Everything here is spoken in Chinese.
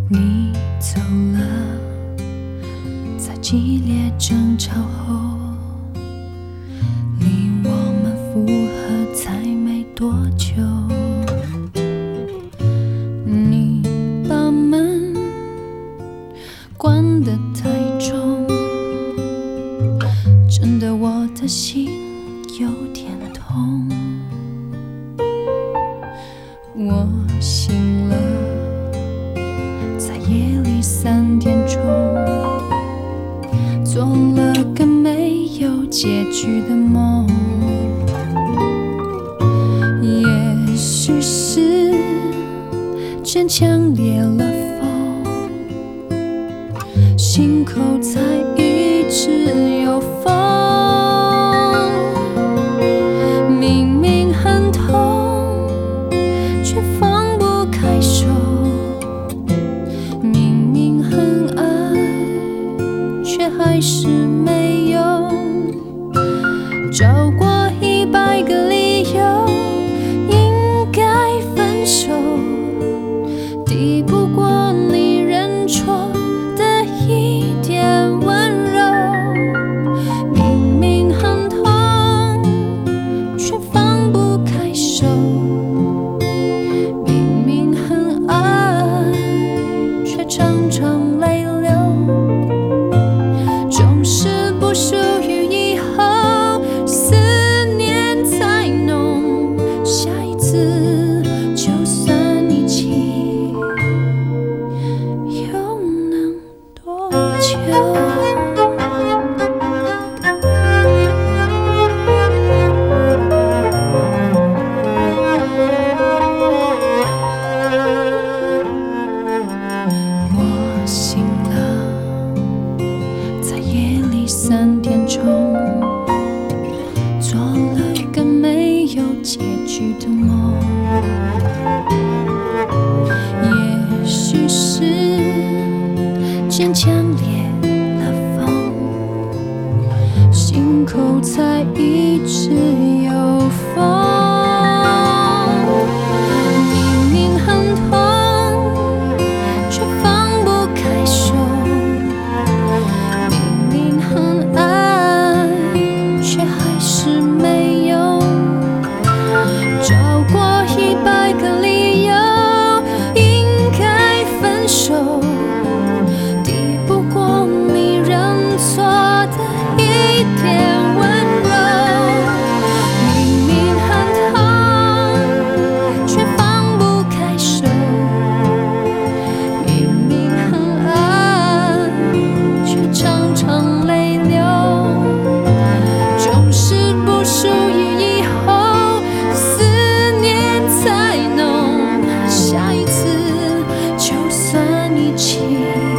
你走了，在激烈争吵后，离我们复合才没多久。你把门关得太重，震得我的心有点痛。我醒了，在夜里3点钟，做了个没有结局的梦。也许是坚强裂了缝，心口才一直有风。明明很痛，却放不开手，明明很爱，却还是没用。找过100个理由应该分手，抵不过你认错的一点温柔。明明很痛，却放不开手，明明很爱，却常常泪流。总是不属于以后，思念才浓。下一次就算一起，又能多久？我醒了，在夜里3点钟，做了个没有结局的梦。也许是坚强裂了缝，心口才一直有风。明明很痛，却放不开手，明明很爱，却还是没用。找过100个理由应该分手，抵不过你认错的一点温柔。明明很痛，却放不开手，明明很爱，却常常泪流。总是不属于以后，思念才浓。下一次就算一起。